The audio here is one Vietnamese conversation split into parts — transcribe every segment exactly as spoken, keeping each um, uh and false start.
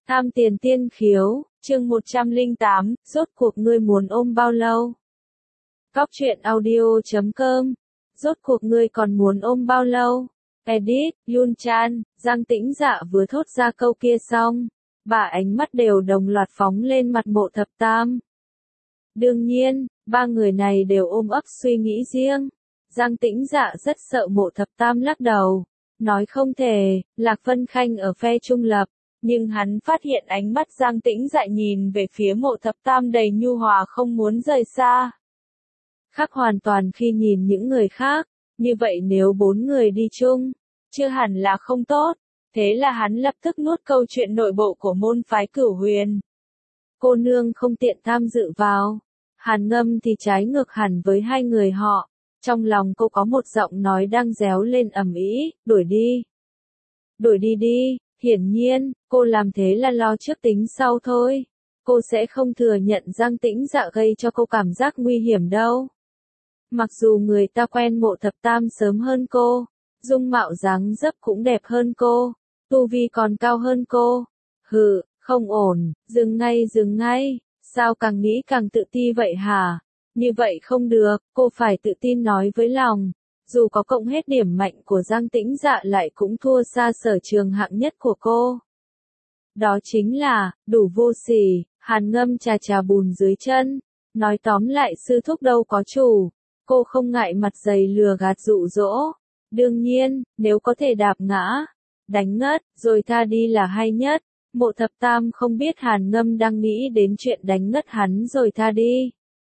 Tham tiền tiên khiếu, chương một trăm lẻ tám, rốt cuộc ngươi muốn ôm bao lâu? Góc truyện audio chấm com, rốt cuộc ngươi còn muốn ôm bao lâu? Edit, Yun Chan, Giang Tĩnh Dạ vừa thốt ra câu kia xong, ba ánh mắt đều đồng loạt phóng lên mặt Mộ Thập Tam. Đương nhiên, ba người này đều ôm ấp suy nghĩ riêng. Giang Tĩnh Dạ rất sợ Mộ Thập Tam lắc đầu, nói không thể, Lạc Vân Khanh ở phe trung lập. Nhưng hắn phát hiện ánh mắt Giang Tĩnh Dạ nhìn về phía Mộ Thập Tam đầy nhu hòa không muốn rời xa. Khác hoàn toàn khi nhìn những người khác, như vậy nếu bốn người đi chung, chưa hẳn là không tốt, thế là hắn lập tức nuốt câu chuyện nội bộ của môn phái Cửu Huyền. Cô nương không tiện tham dự vào, Hàn Ngâm thì trái ngược hẳn với hai người họ, trong lòng cô có một giọng nói đang réo lên ầm ĩ, đuổi đi. Đuổi đi đi. Hiển nhiên, cô làm thế là lo trước tính sau thôi. Cô sẽ không thừa nhận Giang Tĩnh Dạ gây cho cô cảm giác nguy hiểm đâu. Mặc dù người ta quen Mộ Thập Tam sớm hơn cô, dung mạo dáng dấp cũng đẹp hơn cô, tu vi còn cao hơn cô. Hừ, không ổn, dừng ngay dừng ngay, sao càng nghĩ càng tự ti vậy hả? Như vậy không được, cô phải tự tin nói với lòng. Dù có cộng hết điểm mạnh của Giang Tĩnh Dạ lại cũng thua xa sở trường hạng nhất của cô. Đó chính là, đủ vô sỉ, Hàn Ngâm chà chà bùn dưới chân. Nói tóm lại sư thúc đâu có chủ. Cô không ngại mặt dày lừa gạt dụ dỗ. Đương nhiên, nếu có thể đạp ngã, đánh ngất, rồi tha đi là hay nhất. Mộ Thập Tam không biết Hàn Ngâm đang nghĩ đến chuyện đánh ngất hắn rồi tha đi.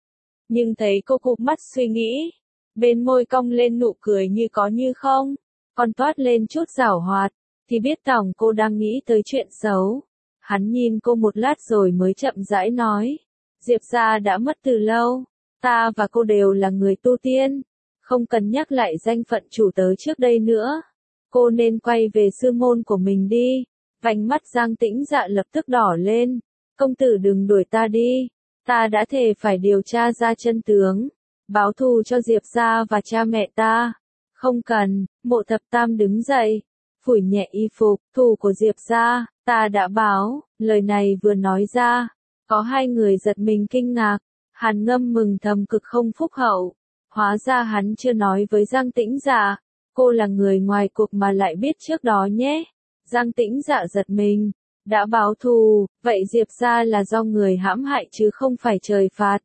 Nhưng thấy cô cụp mắt suy nghĩ. Bên môi cong lên nụ cười như có như không, còn toát lên chút giảo hoạt, thì biết tỏng cô đang nghĩ tới chuyện xấu. Hắn nhìn cô một lát rồi mới chậm rãi nói, Diệp gia đã mất từ lâu, ta và cô đều là người tu tiên, không cần nhắc lại danh phận chủ tớ trước đây nữa. Cô nên quay về sư môn của mình đi. Vành mắt Giang Tĩnh Dạ lập tức đỏ lên, công tử đừng đuổi ta đi, ta đã thề phải điều tra ra chân tướng. Báo thù cho Diệp gia và cha mẹ ta. Không cần, Mộ Thập Tam đứng dậy, phủi nhẹ y phục, thù của Diệp gia, ta đã báo. Lời này vừa nói ra, có hai người giật mình kinh ngạc. Hàn Ngâm mừng thầm cực không phúc hậu. Hóa ra hắn chưa nói với Giang Tĩnh Dạ, cô là người ngoài cuộc mà lại biết trước đó nhé. Giang Tĩnh Dạ giật mình, đã báo thù, vậy Diệp gia là do người hãm hại chứ không phải trời phạt.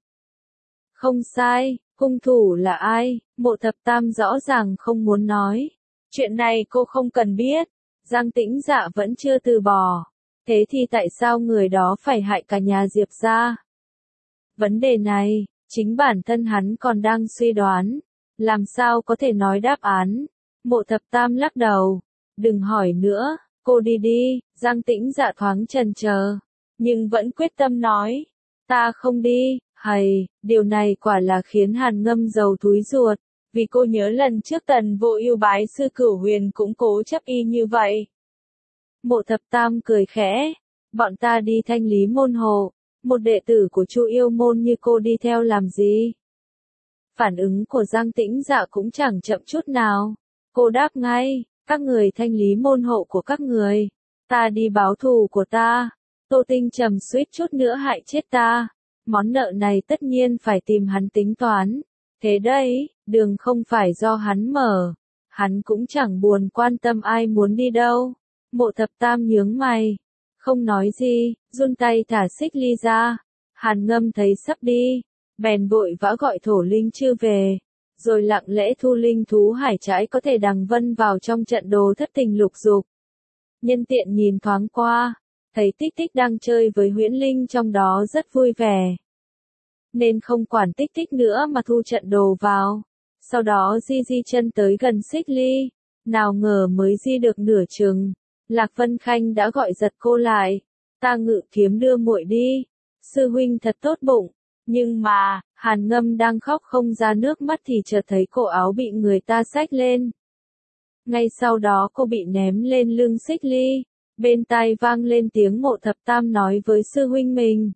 Không sai. Hung thủ là ai? Mộ Thập Tam rõ ràng không muốn nói. Chuyện này cô không cần biết. Giang Tĩnh Dạ vẫn chưa từ bỏ. Thế thì tại sao người đó phải hại cả nhà Diệp gia? Vấn đề này, chính bản thân hắn còn đang suy đoán. Làm sao có thể nói đáp án? Mộ Thập Tam lắc đầu. Đừng hỏi nữa, cô đi đi. Giang Tĩnh Dạ thoáng chần chờ, nhưng vẫn quyết tâm nói. Ta không đi. Hay, điều này quả là khiến Hàn Ngâm giàu thúi ruột, vì cô nhớ lần trước Tần Vô Ưu bái sư Cửu Huyền cũng cố chấp y như vậy. Mộ Thập Tam cười khẽ, bọn ta đi Thanh Lý môn hộ, một đệ tử của Chu Yêu môn như cô đi theo làm gì? Phản ứng của Giang Tĩnh Dạ cũng chẳng chậm chút nào, cô đáp ngay, các người thanh lý môn hộ của các người, ta đi báo thù của ta. Tô Tinh Trầm suýt chút nữa hại chết ta. Món nợ này tất nhiên phải tìm hắn tính toán. Thế đấy, đường không phải do hắn mở. Hắn cũng chẳng buồn quan tâm ai muốn đi đâu. Mộ Thập Tam nhướng mày. Không nói gì, run tay thả xích ly ra. Hàn Ngâm thấy sắp đi. Bèn vội vã gọi Thổ Linh Chư về. Rồi lặng lẽ thu linh thú hải trãi có thể đằng vân vào trong trận đồ thất tình lục dục. Nhân tiện nhìn thoáng qua. Thấy Tích Tích đang chơi với huyễn linh trong đó rất vui vẻ. Nên không quản Tích Tích nữa mà thu trận đồ vào. Sau đó di di chân tới gần xích ly. Nào ngờ mới di được nửa chừng. Lạc Vân Khanh đã gọi giật cô lại. Ta Ngự Kiếm đưa muội đi. Sư huynh thật tốt bụng. Nhưng mà, Hàn Ngâm đang khóc không ra nước mắt thì chợt thấy cổ áo bị người ta xách lên. Ngay sau đó cô bị ném lên lưng xích ly. Bên tai vang lên tiếng Mộ Thập Tam nói với sư huynh mình.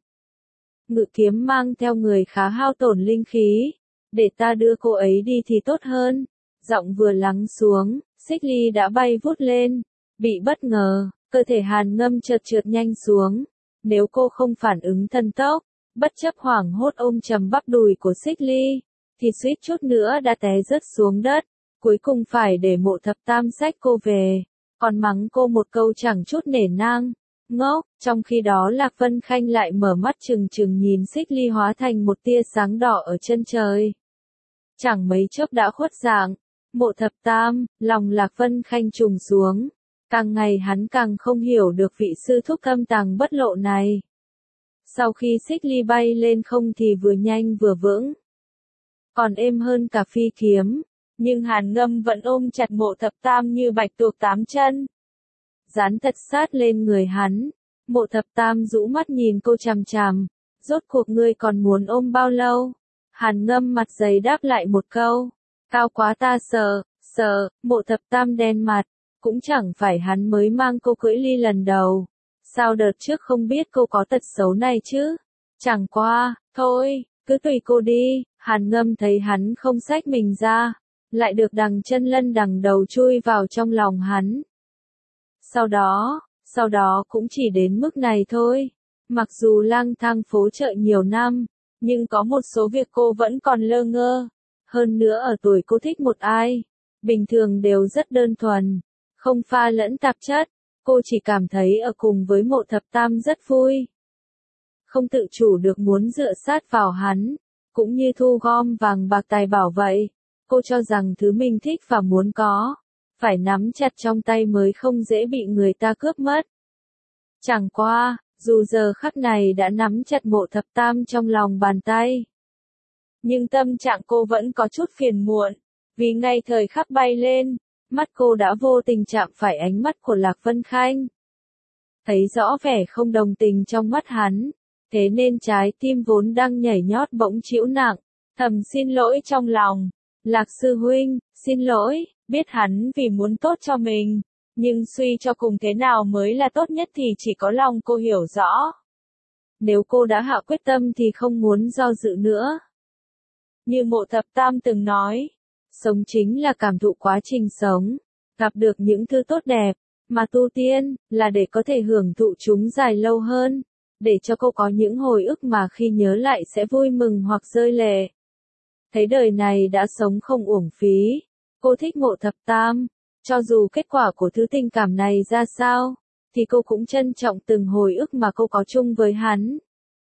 Ngự Kiếm mang theo người khá hao tổn linh khí. Để ta đưa cô ấy đi thì tốt hơn. Giọng vừa lắng xuống, xích ly đã bay vút lên. Bị bất ngờ, Cơ thể Hàn Ngâm chợt trượt nhanh xuống. Nếu cô không phản ứng thần tốc, bất chấp hoảng hốt ôm chầm bắp đùi của Xích Ly, thì suýt chút nữa đã té rớt xuống đất. Cuối cùng phải để Mộ Thập Tam xách cô về, còn mắng cô một câu chẳng chút nể nang. Ngốc, trong khi đó Lạc Vân Khanh lại mở mắt trừng trừng nhìn Xích Ly hóa thành một tia sáng đỏ ở chân trời. Chẳng mấy chốc đã khuất dạng. Mộ Thập Tam, lòng Lạc Vân Khanh trùng xuống. Càng ngày hắn càng không hiểu được vị sư thúc thâm tàng bất lộ này. Sau khi Xích Ly bay lên không thì vừa nhanh vừa vững, còn êm hơn cả phi kiếm. Nhưng Hàn Ngâm vẫn ôm chặt Mộ Thập Tam như bạch tuộc tám chân, dán thật sát lên người hắn. Mộ Thập Tam rũ mắt nhìn cô chằm chằm. Rốt cuộc ngươi còn muốn ôm bao lâu? Hàn Ngâm mặt dày đáp lại một câu. Cao quá ta sợ, sợ. Mộ Thập Tam đen mặt. Cũng chẳng phải hắn mới mang cô cưỡi ly lần đầu. Sao đợt trước không biết cô có tật xấu này chứ? Chẳng qua, thôi, cứ tùy cô đi. Hàn Ngâm thấy hắn không xách mình ra, lại được đằng chân lân đằng đầu chui vào trong lòng hắn. Sau đó, sau đó cũng chỉ đến mức này thôi. Mặc dù lang thang phố chợ nhiều năm, nhưng có một số việc cô vẫn còn lơ ngơ. Hơn nữa ở tuổi cô thích một ai, bình thường đều rất đơn thuần, không pha lẫn tạp chất. Cô chỉ cảm thấy ở cùng với Mộ Thập Tam rất vui. Không tự chủ được muốn dựa sát vào hắn, cũng như thu gom vàng bạc tài bảo vậy. Cô cho rằng thứ mình thích và muốn có, phải nắm chặt trong tay mới không dễ bị người ta cướp mất. Chẳng qua, dù giờ khắc này đã nắm chặt Mộ Thập Tam trong lòng bàn tay, nhưng tâm trạng cô vẫn có chút phiền muộn, vì ngay thời khắc bay lên, mắt cô đã vô tình chạm phải ánh mắt của Lạc Vân Khanh. Thấy rõ vẻ không đồng tình trong mắt hắn, thế nên trái tim vốn đang nhảy nhót bỗng chịu nặng, thầm xin lỗi trong lòng. Lạc sư huynh, xin lỗi, biết hắn vì muốn tốt cho mình, nhưng suy cho cùng thế nào mới là tốt nhất thì chỉ có lòng cô hiểu rõ. Nếu cô đã hạ quyết tâm thì không muốn do dự nữa. Như Mộ Thập Tam từng nói, sống chính là cảm thụ quá trình sống, gặp được những thứ tốt đẹp, mà tu tiên, là để có thể hưởng thụ chúng dài lâu hơn, để cho cô có những hồi ức mà khi nhớ lại sẽ vui mừng hoặc rơi lệ. Thấy đời này đã sống không uổng phí, cô thích Mộ Thập Tam, cho dù kết quả của thứ tình cảm này ra sao, thì cô cũng trân trọng từng hồi ức mà cô có chung với hắn.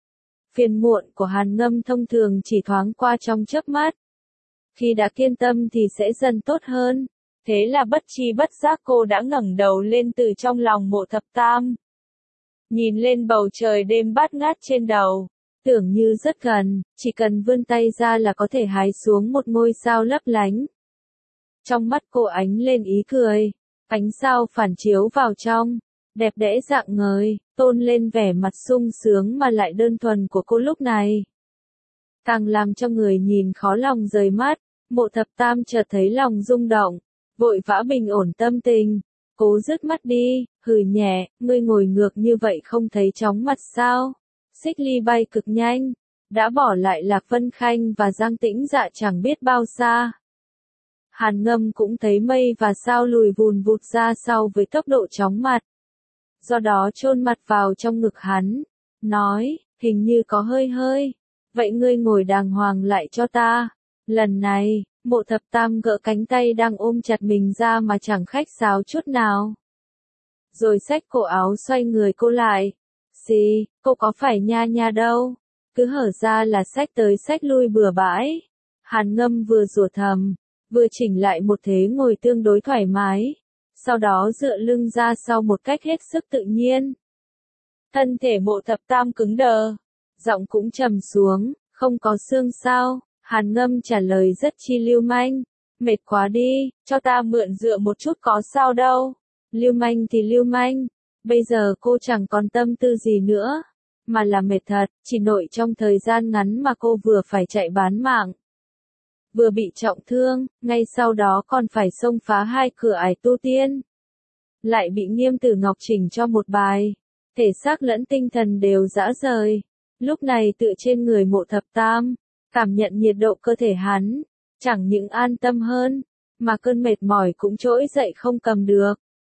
Phiền muộn của Hàn Ngâm thông thường chỉ thoáng qua trong chớp mắt. Khi đã kiên tâm thì sẽ dần tốt hơn. Thế là bất tri bất giác cô đã ngẩng đầu lên từ trong lòng Mộ Thập Tam. Nhìn lên bầu trời đêm bát ngát trên đầu, tưởng như rất gần, chỉ cần vươn tay ra là có thể hái xuống một ngôi sao lấp lánh. Trong mắt cô ánh lên ý cười, ánh sao phản chiếu vào trong, đẹp đẽ rạng ngời, tôn lên vẻ mặt sung sướng mà lại đơn thuần của cô lúc này. Càng làm cho người nhìn khó lòng rời mắt. Mộ Thập Tam chợt thấy lòng rung động, vội vã bình ổn tâm tình, cố dứt mắt đi, hừ nhẹ, ngươi ngồi ngược như vậy không thấy chóng mặt sao? Xích Ly bay cực nhanh, đã bỏ lại Lạc Vân Khanh và Giang Tĩnh Dạ chẳng biết bao xa. Hàn Ngâm cũng thấy mây và sao lùi vùn vụt ra sau với tốc độ chóng mặt. Do đó chôn mặt vào trong ngực hắn, nói, hình như có hơi hơi, vậy ngươi ngồi đàng hoàng lại cho ta. Lần này, Mộ Thập Tam gỡ cánh tay đang ôm chặt mình ra mà chẳng khách sáo chút nào. Rồi xách cổ áo xoay người cô lại. Xì, cô có phải nha nha đâu. Cứ hở ra là xách tới xách lui bừa bãi. Hàn Ngâm vừa rủa thầm, vừa chỉnh lại một thế ngồi tương đối thoải mái. Sau đó dựa lưng ra sau một cách hết sức tự nhiên. Thân thể Mộ Thập Tam cứng đờ, giọng cũng trầm xuống, không có xương sao. Hàn Ngâm trả lời rất chi lưu manh, mệt quá đi, cho ta mượn dựa một chút có sao đâu. Lưu manh thì lưu manh, bây giờ cô chẳng còn tâm tư gì nữa, mà là mệt thật, chỉ nội trong thời gian ngắn mà cô vừa phải chạy bán mạng, vừa bị trọng thương, ngay sau đó còn phải xông phá hai cửa ải tu tiên. Lại bị Nghiêm Tử Ngọc chỉnh cho một bài, thể xác lẫn tinh thần đều rã rời. Lúc này tựa trên người Mộ Thập Tam, cảm nhận nhiệt độ cơ thể hắn, chẳng những an tâm hơn, mà cơn mệt mỏi cũng trỗi dậy không cầm được.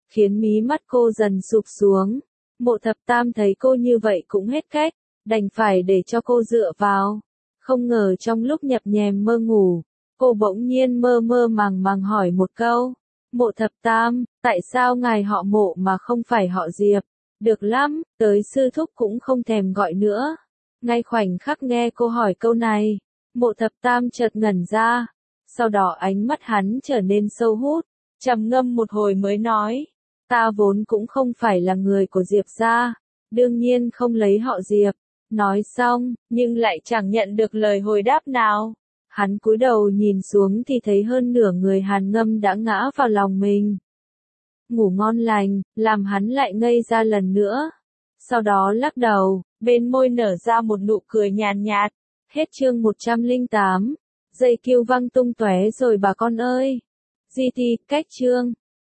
khiến mí mắt cô dần sụp xuống. Mộ Thập Tam thấy cô như vậy cũng hết cách, đành phải để cho cô dựa vào. Không ngờ trong lúc nhập nhèm mơ ngủ, cô bỗng nhiên mơ mơ màng màng hỏi một câu. Mộ Thập Tam, tại sao ngài họ Mộ mà không phải họ Diệp? Được lắm, tới sư thúc cũng không thèm gọi nữa. Ngay khoảnh khắc nghe cô hỏi câu này, Mộ Thập Tam chợt ngẩn ra. Sau đó ánh mắt hắn trở nên sâu hút, trầm ngâm một hồi mới nói. Ta vốn cũng không phải là người của Diệp gia, đương nhiên không lấy họ Diệp. Nói xong, nhưng lại chẳng nhận được lời hồi đáp nào. Hắn cúi đầu nhìn xuống thì thấy hơn nửa người Hàn Ngâm đã ngã vào lòng mình. Ngủ ngon lành, làm hắn lại ngây ra lần nữa. Sau đó lắc đầu, bên môi nở ra một nụ cười nhàn nhạt. Hết chương một trăm lẻ tám. Dây kêu văng tung tóe rồi bà con ơi. giê tê, cách chương.